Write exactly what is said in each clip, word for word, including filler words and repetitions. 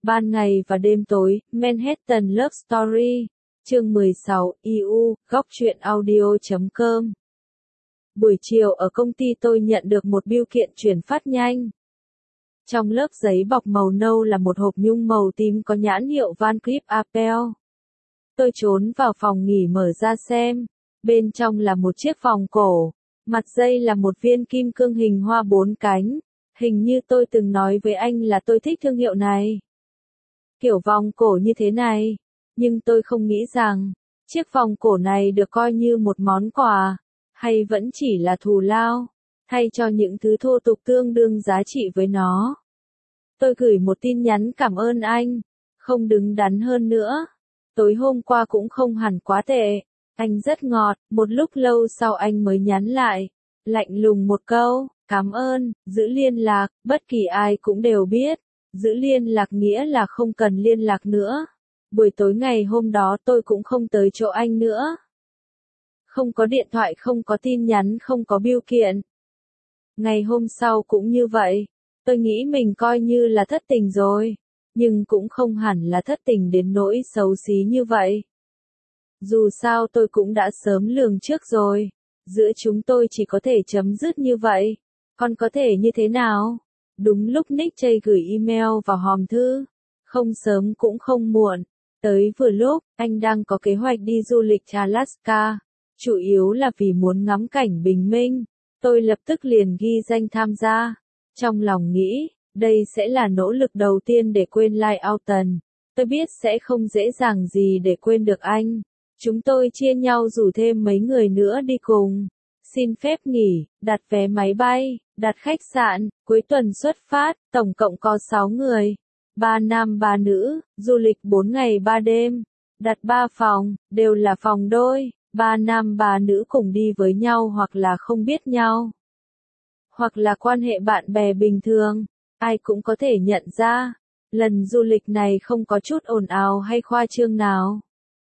Ban ngày và đêm tối, Manhattan Love Story, chương mười sáu, i u, góc truyện audio chấm com. Buổi chiều ở công ty tôi nhận được một bưu kiện chuyển phát nhanh. Trong lớp giấy bọc màu nâu là một hộp nhung màu tím có nhãn hiệu Van Cleef Arpels. Tôi trốn vào phòng nghỉ mở ra xem. Bên trong là một chiếc vòng cổ. Mặt dây là một viên kim cương hình hoa bốn cánh. Hình như tôi từng nói với anh là tôi thích thương hiệu này. Kiểu vòng cổ như thế này. Nhưng tôi không nghĩ rằng, chiếc vòng cổ này được coi như một món quà, hay vẫn chỉ là thù lao, thay cho những thứ thô tục tương đương giá trị với nó. Tôi gửi một tin nhắn cảm ơn anh, không đứng đắn hơn nữa. Tối hôm qua cũng không hẳn quá tệ, anh rất ngọt, một lúc lâu sau anh mới nhắn lại, lạnh lùng một câu, cảm ơn, giữ liên lạc, bất kỳ ai cũng đều biết, giữ liên lạc nghĩa là không cần liên lạc nữa. Buổi tối ngày hôm đó tôi cũng không tới chỗ anh nữa. Không có điện thoại, không có tin nhắn, không có bưu kiện. Ngày hôm sau cũng như vậy. Tôi nghĩ mình coi như là thất tình rồi. Nhưng cũng không hẳn là thất tình đến nỗi xấu xí như vậy. Dù sao tôi cũng đã sớm lường trước rồi. Giữa chúng tôi chỉ có thể chấm dứt như vậy. Còn có thể như thế nào? Đúng lúc Nick Chey gửi email vào hòm thư. Không sớm cũng không muộn. Tới vừa lúc, anh đang có kế hoạch đi du lịch Alaska. Chủ yếu là vì muốn ngắm cảnh bình minh. Tôi lập tức liền ghi danh tham gia. Trong lòng nghĩ, đây sẽ là nỗ lực đầu tiên để quên Lai Auton. Tôi biết sẽ không dễ dàng gì để quên được anh. Chúng tôi chia nhau rủ thêm mấy người nữa đi cùng. Xin phép nghỉ, đặt vé máy bay, đặt khách sạn, cuối tuần xuất phát, tổng cộng có sáu người. Ba nam ba nữ, du lịch bốn ngày ba đêm. Đặt ba phòng, đều là phòng đôi. Ba nam ba nữ cùng đi với nhau hoặc là không biết nhau. Hoặc là quan hệ bạn bè bình thường. Ai cũng có thể nhận ra. Lần du lịch này không có chút ồn ào hay khoa trương nào.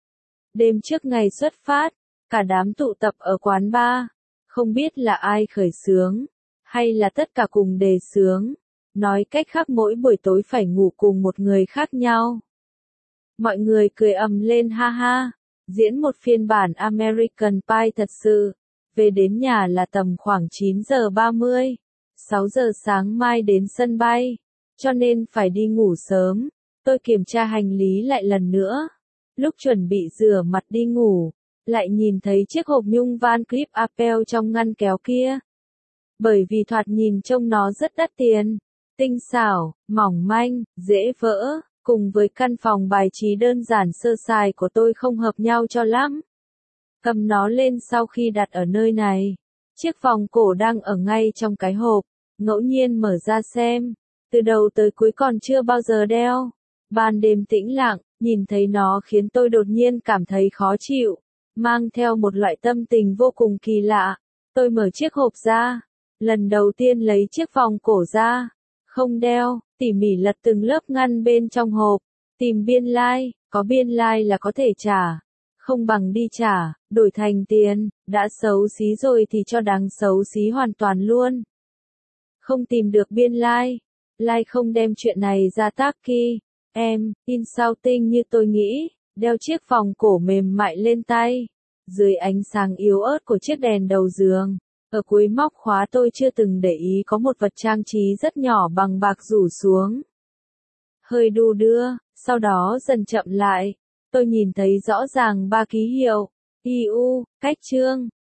Đêm trước ngày xuất phát, cả đám tụ tập ở quán bar. Không biết là ai khởi xướng, hay là tất cả cùng đề xướng. Nói cách khác mỗi buổi tối phải ngủ cùng một người khác nhau. Mọi người cười ầm lên ha ha. Diễn một phiên bản American Pie thật sự. Về đến nhà là tầm khoảng chín giờ ba mươi. sáu giờ sáng mai đến sân bay. Cho nên phải đi ngủ sớm. Tôi kiểm tra hành lý lại lần nữa. Lúc chuẩn bị rửa mặt đi ngủ, lại nhìn thấy chiếc hộp nhung Van Cleef Arpels trong ngăn kéo kia. Bởi vì thoạt nhìn trông nó rất đắt tiền, tinh xảo, mỏng manh, dễ vỡ, cùng với căn phòng bài trí đơn giản sơ sài của tôi không hợp nhau cho lắm. Cầm nó lên sau khi đặt ở nơi này. Chiếc vòng cổ đang ở ngay trong cái hộp, ngẫu nhiên mở ra xem. Từ đầu tới cuối còn chưa bao giờ đeo. Ban đêm tĩnh lặng, nhìn thấy nó khiến tôi đột nhiên cảm thấy khó chịu, mang theo một loại tâm tình vô cùng kỳ lạ. Tôi mở chiếc hộp ra, lần đầu tiên lấy chiếc vòng cổ ra, không đeo, tỉ mỉ lật từng lớp ngăn bên trong hộp, tìm biên lai, có biên lai là có thể trả, không bằng đi trả, đổi thành tiền, đã xấu xí rồi thì cho đáng xấu xí hoàn toàn luôn. Không tìm được biên lai, lai không đem chuyện này ra Taki. Em, insulting như tôi nghĩ, đeo chiếc vòng cổ mềm mại lên tay. Dưới ánh sáng yếu ớt của chiếc đèn đầu giường, ở cuối móc khóa tôi chưa từng để ý có một vật trang trí rất nhỏ bằng bạc rủ xuống. Hơi đu đưa, sau đó dần chậm lại. Tôi nhìn thấy rõ ràng ba ký hiệu, i u, cách chương,